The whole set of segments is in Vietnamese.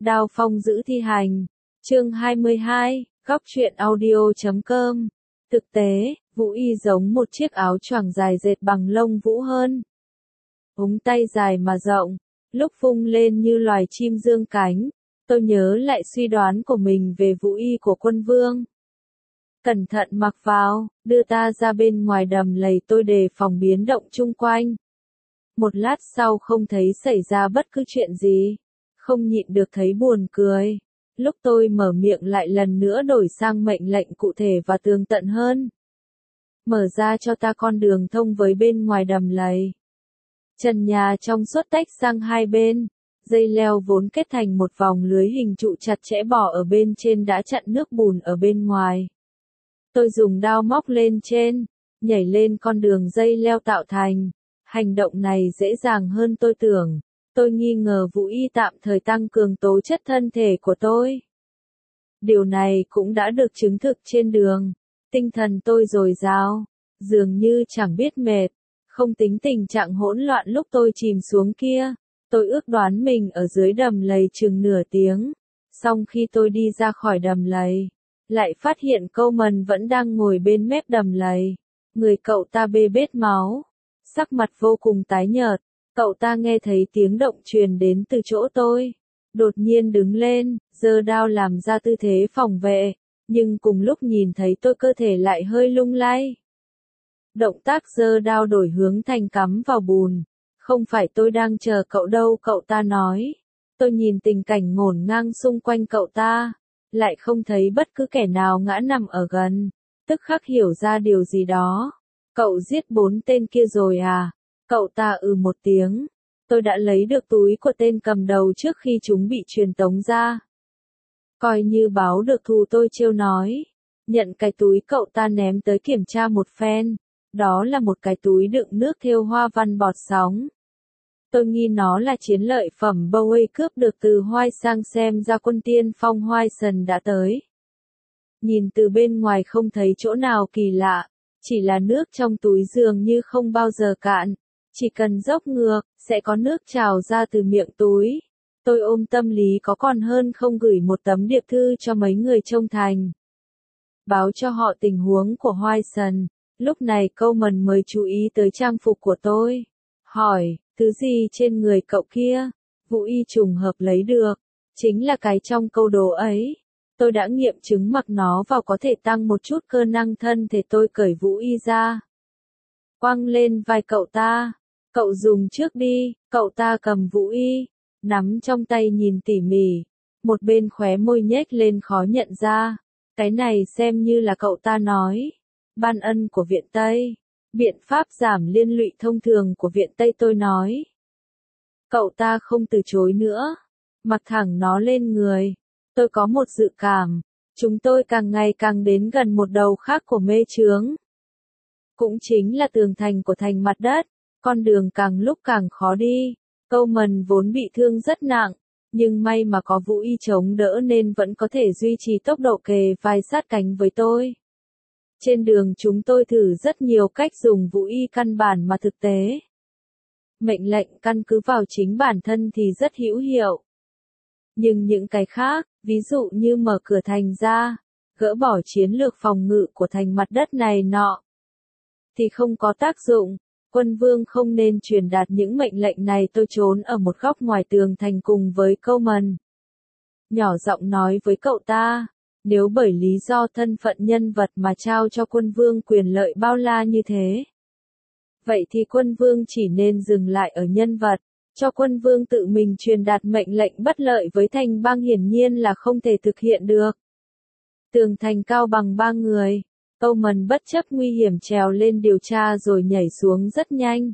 Đao Phong giữ thi hành. Chương 22, góc truyện audio.com. Thực tế, Vũ Y giống một chiếc áo choàng dài dệt bằng lông vũ hơn. Ống tay dài mà rộng, lúc vung lên như loài chim dương cánh. Tôi nhớ lại suy đoán của mình về Vũ Y của quân vương. Cẩn thận mặc vào, đưa ta ra bên ngoài đầm lầy, tôi đề phòng biến động chung quanh. Một lát sau không thấy xảy ra bất cứ chuyện gì, không nhịn được thấy buồn cười. Lúc tôi mở miệng lại lần nữa đổi sang mệnh lệnh cụ thể và tường tận hơn. Mở ra cho ta con đường thông với bên ngoài đầm lầy. Trần nhà trong suốt tách sang hai bên, dây leo vốn kết thành một vòng lưới hình trụ chặt chẽ bỏ ở bên trên đã chặn nước bùn ở bên ngoài. Tôi dùng đao móc lên trên, nhảy lên con đường dây leo tạo thành. Hành động này dễ dàng hơn tôi tưởng. Tôi nghi ngờ Vũ Y tạm thời tăng cường tố chất thân thể của tôi. Điều này cũng đã được chứng thực trên đường. Tinh thần tôi dồi dào, dường như chẳng biết mệt, không tính tình trạng hỗn loạn lúc tôi chìm xuống kia. Tôi ước đoán mình ở dưới đầm lầy chừng nửa tiếng. Xong khi tôi đi ra khỏi đầm lầy, lại phát hiện Coleman vẫn đang ngồi bên mép đầm lầy. Người cậu ta bê bết máu, sắc mặt vô cùng tái nhợt. Cậu ta nghe thấy tiếng động truyền đến từ chỗ tôi. Đột nhiên đứng lên, giơ đao làm ra tư thế phòng vệ. Nhưng cùng lúc nhìn thấy tôi cơ thể lại hơi lung lay. Động tác giơ đao đổi hướng thành cắm vào bùn. Không phải tôi đang chờ cậu đâu, cậu ta nói. Tôi nhìn tình cảnh ngổn ngang xung quanh cậu ta. Lại không thấy bất cứ kẻ nào ngã nằm ở gần. Tức khắc hiểu ra điều gì đó. Cậu giết 4 tên kia rồi à? Cậu ta một tiếng. Tôi đã lấy được túi của tên cầm đầu trước khi chúng bị truyền tống ra. Coi như báo được thù, tôi trêu nói. Nhận cái túi cậu ta ném tới kiểm tra một phen. Đó là một cái túi đựng nước thêu hoa văn bọt sóng. Tôi nghi nó là chiến lợi phẩm Bowie cướp được từ Hoài Sang, xem ra quân tiên phong Hoài đã tới. Nhìn từ bên ngoài không thấy chỗ nào kỳ lạ. Chỉ là nước trong túi dường như không bao giờ cạn. Chỉ cần dốc ngược, sẽ có nước trào ra từ miệng túi. Tôi ôm tâm lý có còn hơn không gửi một tấm điệp thư cho mấy người trông thành. Báo cho họ tình huống của Hoài. Lúc này Coleman mới chú ý tới trang phục của tôi. Hỏi, thứ gì trên người cậu kia? Vũ Y trùng hợp lấy được. Chính là cái trong câu đồ ấy. Tôi đã nghiệm chứng mặc nó vào có thể tăng một chút cơ năng thân thể. Tôi cởi Vũ Y ra, quăng lên vai cậu ta. Cậu dùng trước đi. Cậu ta cầm Vũ Y, nắm trong tay nhìn tỉ mỉ. Một bên khóe môi nhếch lên khó nhận ra. Cái này xem như là cậu ta nói. Ban ân của Viện Tây. Biện pháp giảm liên lụy thông thường của Viện Tây, tôi nói. Cậu ta không từ chối nữa. Mặc thẳng nó lên người. Tôi có một dự cảm. Chúng tôi càng ngày càng đến gần một đầu khác của mê chướng. Cũng chính là tường thành của thành mặt đất. Con đường càng lúc càng khó đi. Coleman vốn bị thương rất nặng. Nhưng may mà có Vũ Y chống đỡ nên vẫn có thể duy trì tốc độ kề vai sát cánh với tôi. Trên đường chúng tôi thử rất nhiều cách dùng Vũ Y căn bản mà thực tế. Mệnh lệnh căn cứ vào chính bản thân thì rất hữu hiệu. Nhưng những cái khác, ví dụ như mở cửa thành ra, gỡ bỏ chiến lược phòng ngự của thành mặt đất này nọ, thì không có tác dụng. Quân vương không nên truyền đạt những mệnh lệnh này. Tôi trốn ở một góc ngoài tường thành cùng với Coleman. Nhỏ giọng nói với cậu ta, nếu bởi lý do thân phận nhân vật mà trao cho quân vương quyền lợi bao la như thế, vậy thì quân vương chỉ nên dừng lại ở nhân vật. Cho quân vương tự mình truyền đạt mệnh lệnh bất lợi với thành bang hiển nhiên là không thể thực hiện được. Tường thành cao bằng 3 người. Coleman bất chấp nguy hiểm trèo lên điều tra rồi nhảy xuống rất nhanh.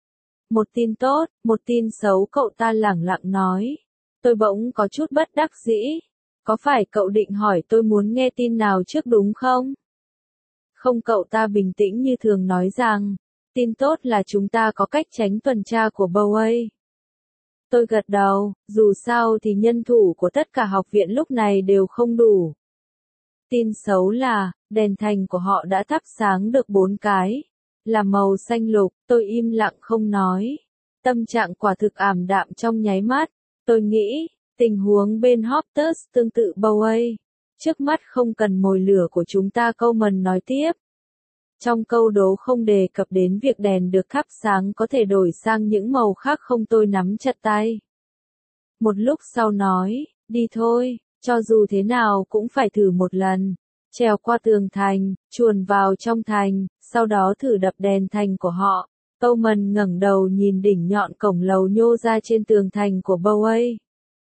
Một tin tốt, một tin xấu, cậu ta lẳng lặng nói. Tôi bỗng có chút bất đắc dĩ. Có phải cậu định hỏi tôi muốn nghe tin nào trước đúng không? Không, cậu ta bình tĩnh như thường nói rằng, tin tốt là chúng ta có cách tránh tuần tra của Bowie. Tôi gật đầu, dù sao thì nhân thủ của tất cả học viện lúc này đều không đủ. Tin xấu là, đèn thành của họ đã thắp sáng được 4 cái, là màu xanh lục. Tôi im lặng không nói. Tâm trạng quả thực ảm đạm trong nháy mắt. Tôi nghĩ, Tình huống bên Hoptus tương tự Bowie. Trước mắt không cần mồi lửa của chúng ta, Coleman nói tiếp. Trong câu đố không đề cập đến việc đèn được thắp sáng có thể đổi sang những màu khác không. Tôi nắm chặt tay. Một lúc sau nói, đi thôi, cho dù thế nào cũng phải thử một lần. Trèo qua tường thành, chuồn vào trong thành, sau đó thử đập đèn thành của họ. Coleman ngẩng đầu nhìn đỉnh nhọn cổng lầu nhô ra trên tường thành của Bowie.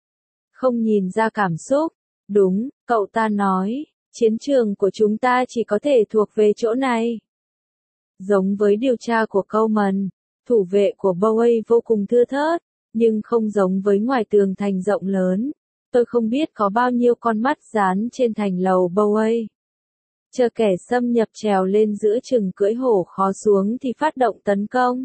Không nhìn ra cảm xúc. Đúng, cậu ta nói, chiến trường của chúng ta chỉ có thể thuộc về chỗ này. Giống với điều tra của Coleman, thủ vệ của Bowie vô cùng thưa thớt, nhưng không giống với ngoài tường thành rộng lớn. Tôi không biết có bao nhiêu con mắt dán trên thành lầu Bowie. Chờ kẻ xâm nhập trèo lên giữa chừng cưỡi hổ khó xuống thì phát động tấn công.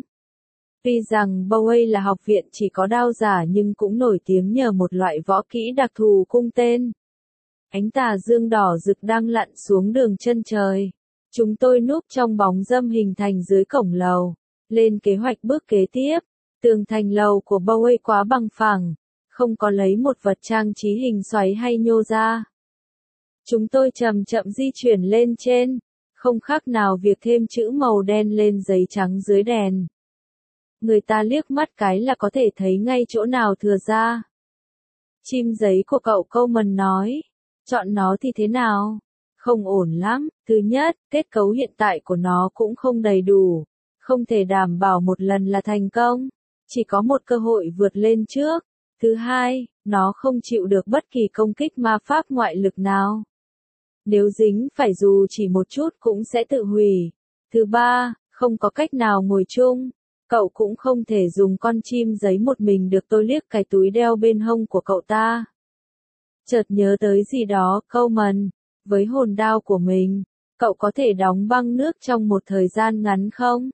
Tuy rằng Bowie là học viện chỉ có đao giả nhưng cũng nổi tiếng nhờ một loại võ kỹ đặc thù cung tên. Ánh tà dương đỏ rực đang lặn xuống đường chân trời. Chúng tôi núp trong bóng râm hình thành dưới cổng lầu. Lên kế hoạch bước kế tiếp. Tường thành lầu của Bowie quá bằng phẳng. Không có lấy một vật trang trí hình xoáy hay nhô ra. Chúng tôi chậm chậm di chuyển lên trên. Không khác nào việc thêm chữ màu đen lên giấy trắng dưới đèn. Người ta liếc mắt cái là có thể thấy ngay chỗ nào thừa ra. Chim giấy của cậu Coleman nói. Chọn nó thì thế nào? Không ổn lắm. Thứ nhất, kết cấu hiện tại của nó cũng không đầy đủ. Không thể đảm bảo một lần là thành công. Chỉ có một cơ hội vượt lên trước. Thứ hai, nó không chịu được bất kỳ công kích ma pháp ngoại lực nào. Nếu dính phải dù chỉ một chút cũng sẽ tự hủy. Thứ ba, không có cách nào ngồi chung. Cậu cũng không thể dùng con chim giấy một mình được. Tôi liếc cái túi đeo bên hông của cậu ta. Chợt nhớ tới gì đó, Coleman, với hồn đao của mình, cậu có thể đóng băng nước trong một thời gian ngắn không?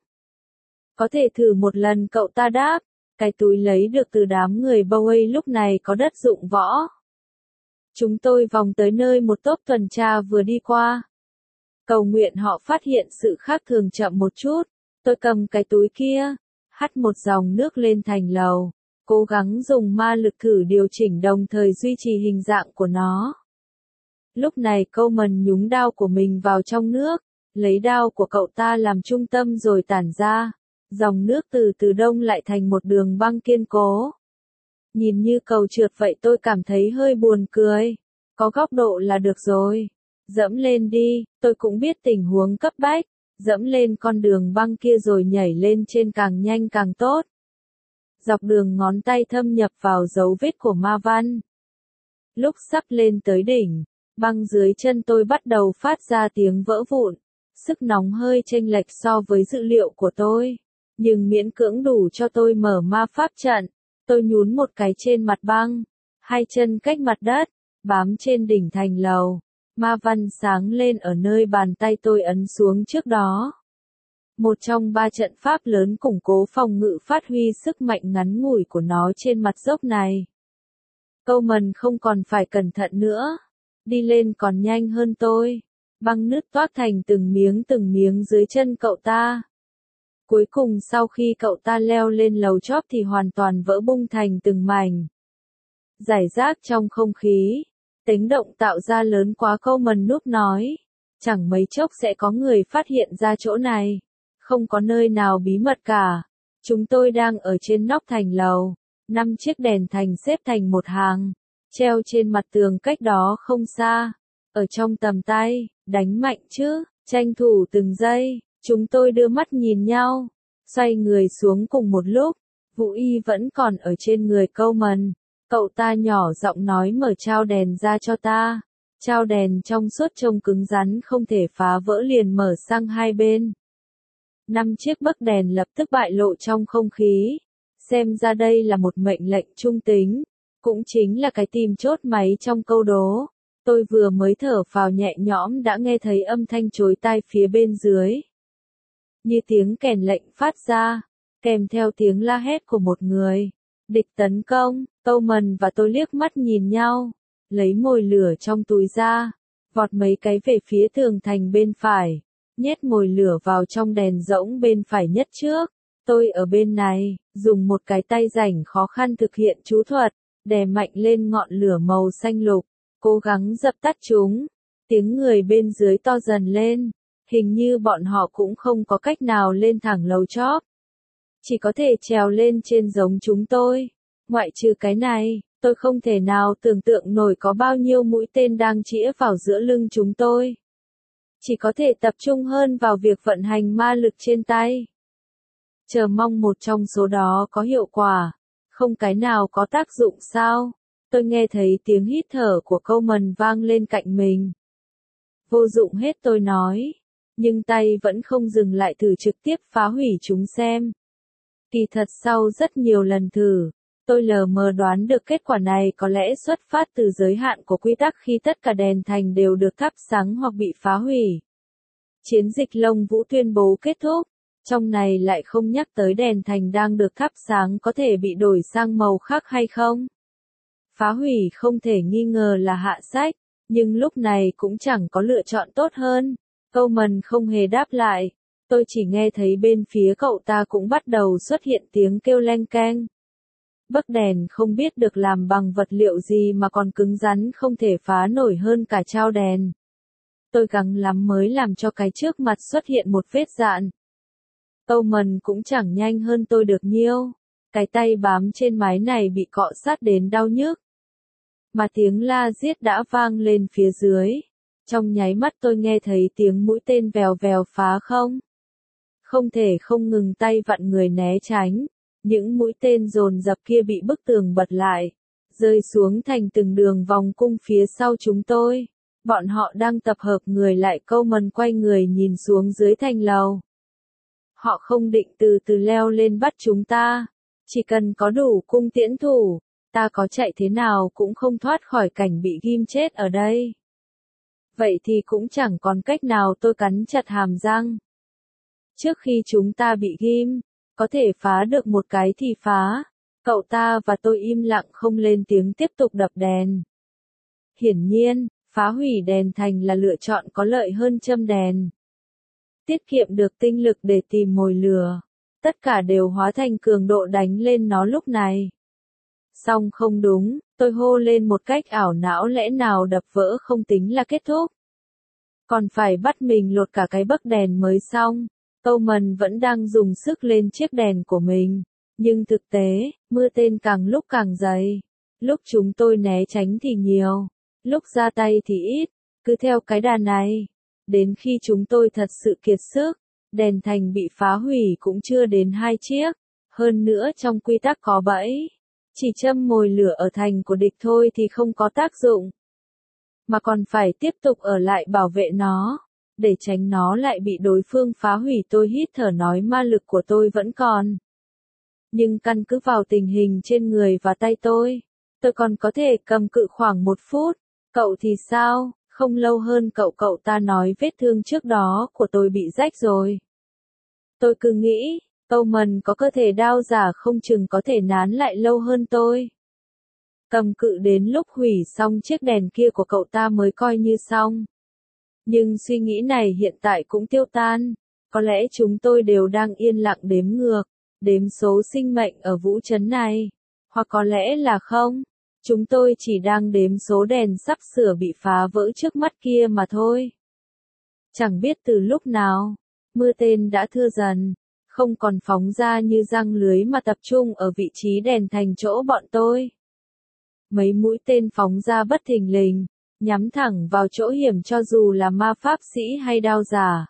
Có thể thử một lần, cậu ta đáp. Cái túi lấy được từ đám người Bowie lúc này có đất dụng võ. Chúng tôi vòng tới nơi một tốp tuần tra vừa đi qua. Cầu nguyện họ phát hiện sự khác thường chậm một chút. Tôi cầm cái túi kia, hắt một dòng nước lên thành lầu. Cố gắng dùng ma lực thử điều chỉnh đồng thời duy trì hình dạng của nó. Lúc này Coleman nhúng đao của mình vào trong nước, lấy đao của cậu ta làm trung tâm rồi tản ra. Dòng nước từ từ đông lại thành một đường băng kiên cố. Nhìn như cầu trượt vậy, tôi cảm thấy hơi buồn cười. Có góc độ là được rồi. Dẫm lên đi, tôi cũng biết tình huống cấp bách. Dẫm lên con đường băng kia rồi nhảy lên trên càng nhanh càng tốt. Dọc đường ngón tay thâm nhập vào dấu vết của ma văn. Lúc sắp lên tới đỉnh, băng dưới chân tôi bắt đầu phát ra tiếng vỡ vụn. Sức nóng hơi chênh lệch so với dự liệu của tôi, nhưng miễn cưỡng đủ cho tôi mở ma pháp trận. Tôi nhún một cái trên mặt băng, hai chân cách mặt đất, bám trên đỉnh thành lầu. Ma văn sáng lên ở nơi bàn tay tôi ấn xuống trước đó. Một trong 3 trận pháp lớn củng cố phòng ngự phát huy sức mạnh ngắn ngủi của nó trên mặt dốc này. Coleman không còn phải cẩn thận nữa. Đi lên còn nhanh hơn tôi. Băng nứt toác thành từng miếng dưới chân cậu ta. Cuối cùng sau khi cậu ta leo lên lầu chóp thì hoàn toàn vỡ bung thành từng mảnh. Rải rác trong không khí. Tiếng động tạo ra lớn quá, Coleman núp nói. Chẳng mấy chốc sẽ có người phát hiện ra chỗ này. Không có nơi nào bí mật cả. Chúng tôi đang ở trên nóc thành lầu. 5 chiếc đèn thành xếp thành một hàng. Treo trên mặt tường cách đó không xa. Ở trong tầm tay, đánh mạnh chứ, tranh thủ từng giây. Chúng tôi đưa mắt nhìn nhau. Xoay người xuống cùng một lúc. Vũ y vẫn còn ở trên người Coleman. Cậu ta nhỏ giọng nói mở trao đèn ra cho ta. Trao đèn trong suốt trông cứng rắn không thể phá vỡ liền mở sang hai bên. 5 chiếc bấc đèn lập tức bại lộ trong không khí. Xem ra đây là một mệnh lệnh trung tính. Cũng chính là cái tìm chốt máy trong câu đố. Tôi vừa mới thở phào nhẹ nhõm đã nghe thấy âm thanh chối tai phía bên dưới. Như tiếng kèn lệnh phát ra, kèm theo tiếng la hét của một người. Địch tấn công. Coleman và tôi liếc mắt nhìn nhau. Lấy mồi lửa trong túi ra. Vọt mấy cái về phía tường thành bên phải. Nhét mồi lửa vào trong đèn rỗng bên phải nhất trước. Tôi ở bên này, dùng một cái tay rảnh khó khăn thực hiện chú thuật. đè mạnh lên ngọn lửa màu xanh lục, cố gắng dập tắt chúng. Tiếng người bên dưới to dần lên, hình như bọn họ cũng không có cách nào lên thẳng lầu chóp. Chỉ có thể trèo lên trên giống chúng tôi. Ngoại trừ cái này, tôi không thể nào tưởng tượng nổi có bao nhiêu mũi tên đang chĩa vào giữa lưng chúng tôi. Chỉ có thể tập trung hơn vào việc vận hành ma lực trên tay. Chờ mong một trong số đó có hiệu quả. Không cái nào có tác dụng sao? Tôi nghe thấy tiếng hít thở của Coleman vang lên cạnh mình. Vô dụng hết tôi nói. Nhưng tay vẫn không dừng lại thử trực tiếp phá hủy chúng xem. Kỳ thật sau rất nhiều lần thử, tôi lờ mờ đoán được kết quả này có lẽ xuất phát từ giới hạn của quy tắc khi tất cả đèn thành đều được thắp sáng hoặc bị phá hủy. Chiến dịch Lông Vũ tuyên bố kết thúc, trong này lại không nhắc tới đèn thành đang được thắp sáng có thể bị đổi sang màu khác hay không. Phá hủy không thể nghi ngờ là hạ sách, nhưng lúc này cũng chẳng có lựa chọn tốt hơn. Coleman không hề đáp lại. Tôi chỉ nghe thấy bên phía cậu ta cũng bắt đầu xuất hiện tiếng kêu leng keng. Bấc đèn không biết được làm bằng vật liệu gì mà còn cứng rắn không thể phá nổi hơn cả trao đèn. Tôi gắng lắm mới làm cho cái trước mặt xuất hiện một vết dạn. Coleman cũng chẳng nhanh hơn tôi được nhiêu. Cái tay bám trên mái này bị cọ sát đến đau nhức. Mà tiếng la giết đã vang lên phía dưới. Trong nháy mắt tôi nghe thấy tiếng mũi tên vèo vèo phá không. Không thể không ngừng tay vặn người né tránh. Những mũi tên dồn dập kia bị bức tường bật lại, rơi xuống thành từng đường vòng cung phía sau chúng tôi. Bọn họ đang tập hợp người lại. Coleman quay người nhìn xuống dưới thành lầu. Họ không định từ từ leo lên bắt chúng ta. Chỉ cần có đủ cung tiễn thủ, ta có chạy thế nào cũng không thoát khỏi cảnh bị ghim chết ở đây. Vậy thì cũng chẳng còn cách nào. Tôi cắn chặt hàm răng. Trước khi chúng ta bị ghim, có thể phá được một cái thì phá. Cậu ta và tôi im lặng không lên tiếng tiếp tục đập đèn. Hiển nhiên, phá hủy đèn thành là lựa chọn có lợi hơn châm đèn. Tiết kiệm được tinh lực để tìm mồi lửa. Tất cả đều hóa thành cường độ đánh lên nó lúc này. Song không đúng, tôi hô lên một cách ảo não, lẽ nào đập vỡ không tính là kết thúc. Còn phải bắt mình lột cả cái bấc đèn mới xong. Coleman vẫn đang dùng sức lên chiếc đèn của mình. Nhưng thực tế, mưa tên càng lúc càng dày. Lúc chúng tôi né tránh thì nhiều. Lúc ra tay thì ít. Cứ theo cái đà này. Đến khi chúng tôi thật sự kiệt sức, đèn thành bị phá hủy cũng chưa đến 2 chiếc. Hơn nữa trong quy tắc có bẫy. Chỉ châm mồi lửa ở thành của địch thôi thì không có tác dụng. Mà còn phải tiếp tục ở lại bảo vệ nó. Để tránh nó lại bị đối phương phá hủy. Tôi hít thở nói ma lực của tôi vẫn còn. Nhưng căn cứ vào tình hình trên người và tay tôi còn có thể cầm cự khoảng 1 phút. Cậu thì sao? Không lâu hơn cậu ta nói vết thương trước đó của tôi bị rách rồi. Tôi cứ nghĩ, Coleman có cơ thể đao giả không chừng có thể nán lại lâu hơn tôi. Cầm cự đến lúc hủy xong chiếc đèn kia của cậu ta mới coi như xong. Nhưng suy nghĩ này hiện tại cũng tiêu tan. Có lẽ chúng tôi đều đang yên lặng đếm ngược, đếm số sinh mệnh ở vũ trấn này. Hoặc có lẽ là không. Chúng tôi chỉ đang đếm số đèn sắp sửa bị phá vỡ trước mắt kia mà thôi. Chẳng biết từ lúc nào, mưa tên đã thưa dần, không còn phóng ra như răng lưới mà tập trung ở vị trí đèn thành chỗ bọn tôi. Mấy mũi tên phóng ra bất thình lình, nhắm thẳng vào chỗ hiểm cho dù là ma pháp sĩ hay đao giả.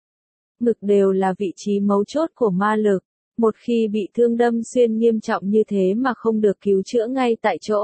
Ngực đều là vị trí mấu chốt của ma lực. Một khi bị thương đâm xuyên nghiêm trọng như thế mà không được cứu chữa ngay tại chỗ,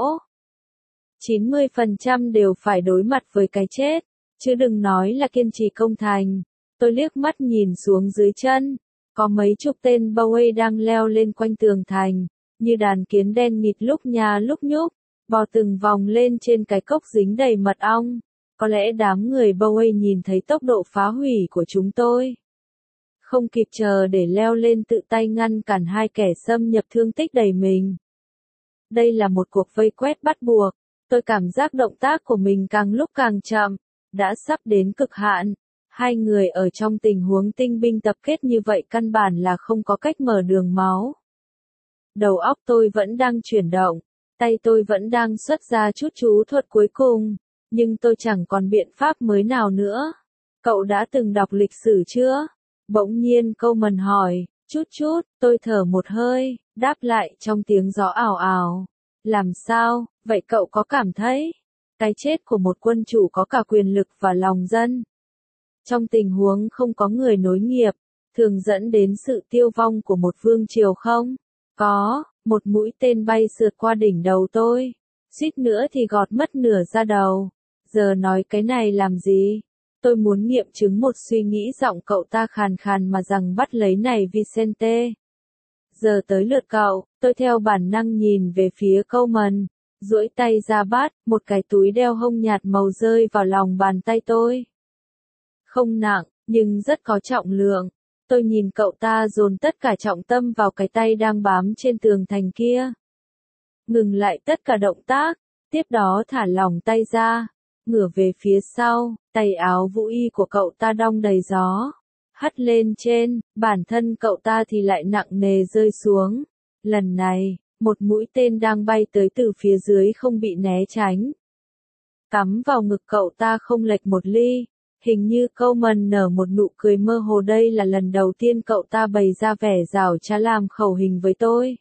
90% đều phải đối mặt với cái chết, chứ đừng nói là kiên trì công thành. Tôi liếc mắt nhìn xuống dưới chân, có mấy chục tên Bowie đang leo lên quanh tường thành, như đàn kiến đen nghịt lúc nha lúc nhúc, bò từng vòng lên trên cái cốc dính đầy mật ong. Có lẽ đám người Bowie nhìn thấy tốc độ phá hủy của chúng tôi, không kịp chờ để leo lên tự tay ngăn cản hai kẻ xâm nhập thương tích đầy mình. Đây là một cuộc vây quét bắt buộc. Tôi cảm giác động tác của mình càng lúc càng chậm, đã sắp đến cực hạn. Hai người ở trong tình huống tinh binh tập kết như vậy căn bản là không có cách mở đường máu. Đầu óc tôi vẫn đang chuyển động, Tay tôi vẫn đang xuất ra chút chú thuật cuối cùng, nhưng tôi chẳng còn biện pháp mới nào nữa. Cậu đã từng đọc lịch sử chưa? Bỗng nhiên Coleman hỏi, chút, tôi thở một hơi, đáp lại trong tiếng gió ảo ảo. Làm sao, vậy cậu có cảm thấy, cái chết của một quân chủ có cả quyền lực và lòng dân, trong tình huống không có người nối nghiệp, thường dẫn đến sự tiêu vong của một vương triều không? Có, một mũi tên bay sượt qua đỉnh đầu tôi, suýt nữa thì gọt mất nửa da đầu. Giờ nói cái này làm gì? Tôi muốn nghiệm chứng một suy nghĩ giọng cậu ta khàn khàn mà rằng bắt lấy này Vicente. Giờ tới lượt cậu, tôi theo bản năng nhìn về phía Coleman, duỗi tay ra bắt, một cái túi đeo hông nhạt màu rơi vào lòng bàn tay tôi. Không nặng, nhưng rất có trọng lượng. Tôi nhìn cậu ta dồn tất cả trọng tâm vào cái tay đang bám trên tường thành kia. Ngừng lại tất cả động tác, tiếp đó thả lỏng tay ra, ngửa về phía sau, tay áo vũ y của cậu ta đong đầy gió, hất lên trên, bản thân cậu ta thì lại nặng nề rơi xuống. Lần này, một mũi tên đang bay tới từ phía dưới không bị né tránh, cắm vào ngực cậu ta không lệch một ly. Hình như Coleman nở một nụ cười mơ hồ, đây là lần đầu tiên cậu ta bày ra vẻ giảo trá làm khẩu hình với tôi.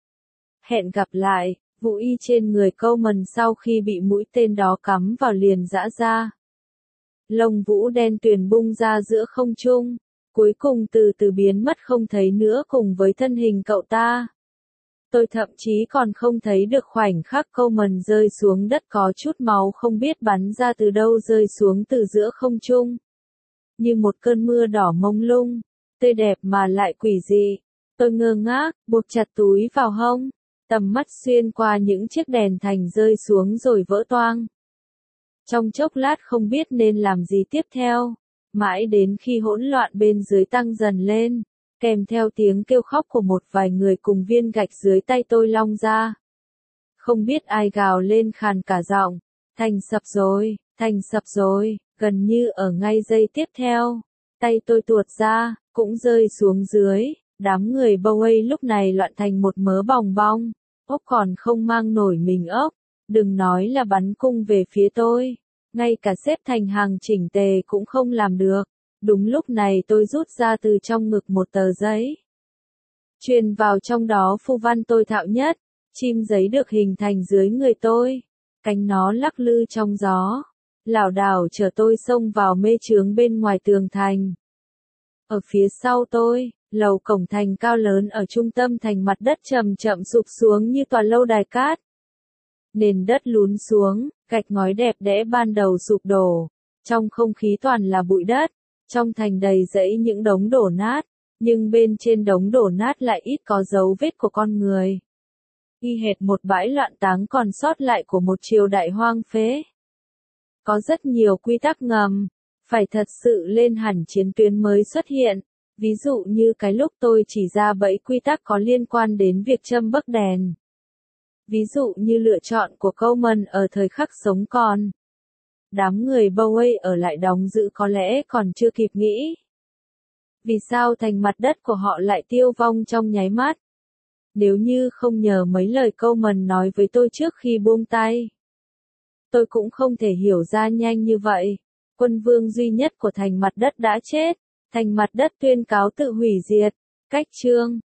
Hẹn gặp lại, vũ y trên người Coleman sau khi bị mũi tên đó cắm vào liền giã ra. Lông vũ đen tuyền bung ra giữa không trung, cuối cùng từ từ biến mất không thấy nữa cùng với thân hình cậu ta. Tôi thậm chí còn không thấy được khoảnh khắc Coleman rơi xuống đất, có chút máu không biết bắn ra từ đâu rơi xuống từ giữa không trung. Như một cơn mưa đỏ mông lung, tươi đẹp mà lại quỷ dị. Tôi ngơ ngác, buộc chặt túi vào hông, tầm mắt xuyên qua những chiếc đèn thành rơi xuống rồi vỡ toang. Trong chốc lát không biết nên làm gì tiếp theo, mãi đến khi hỗn loạn bên dưới tăng dần lên, kèm theo tiếng kêu khóc của một vài người cùng viên gạch dưới tay tôi long ra. Không biết ai gào lên khàn cả giọng, thành sập rồi, gần như ở ngay giây tiếp theo. Tay tôi tuột ra, cũng rơi xuống dưới, đám người Bowie lúc này loạn thành một mớ bòng bong, ốc còn không mang nổi mình ốc, đừng nói là bắn cung về phía tôi, ngay cả xếp thành hàng chỉnh tề cũng không làm được. Đúng lúc này tôi rút ra từ trong ngực một tờ giấy, truyền vào trong đó phù văn tôi thạo nhất, chim giấy được hình thành dưới người tôi, cánh nó lắc lư trong gió, lảo đảo chở tôi xông vào mê chướng bên ngoài tường thành. Ở phía sau tôi, lầu cổng thành cao lớn ở trung tâm thành, mặt đất chậm chậm sụp xuống như tòa lâu đài cát. Nền đất lún xuống, gạch ngói đẹp đẽ ban đầu sụp đổ, trong không khí toàn là bụi đất. Trong thành đầy rẫy những đống đổ nát, nhưng bên trên đống đổ nát lại ít có dấu vết của con người. Y hệt một bãi loạn táng còn sót lại của một triều đại hoang phế. Có rất nhiều quy tắc ngầm, phải thật sự lên hẳn chiến tuyến mới xuất hiện. Ví dụ như cái lúc tôi chỉ ra 7 quy tắc có liên quan đến việc châm bấc đèn. Ví dụ như lựa chọn của Coleman ở thời khắc sống còn. Đám người Bowie ở lại đóng giữ có lẽ còn chưa kịp nghĩ. Vì sao thành mặt đất của họ lại tiêu vong trong nháy mắt? Nếu như không nhờ mấy lời Coleman nói với tôi trước khi buông tay, tôi cũng không thể hiểu ra nhanh như vậy. Quân vương duy nhất của thành mặt đất đã chết, thành mặt đất tuyên cáo tự hủy diệt. Cách chương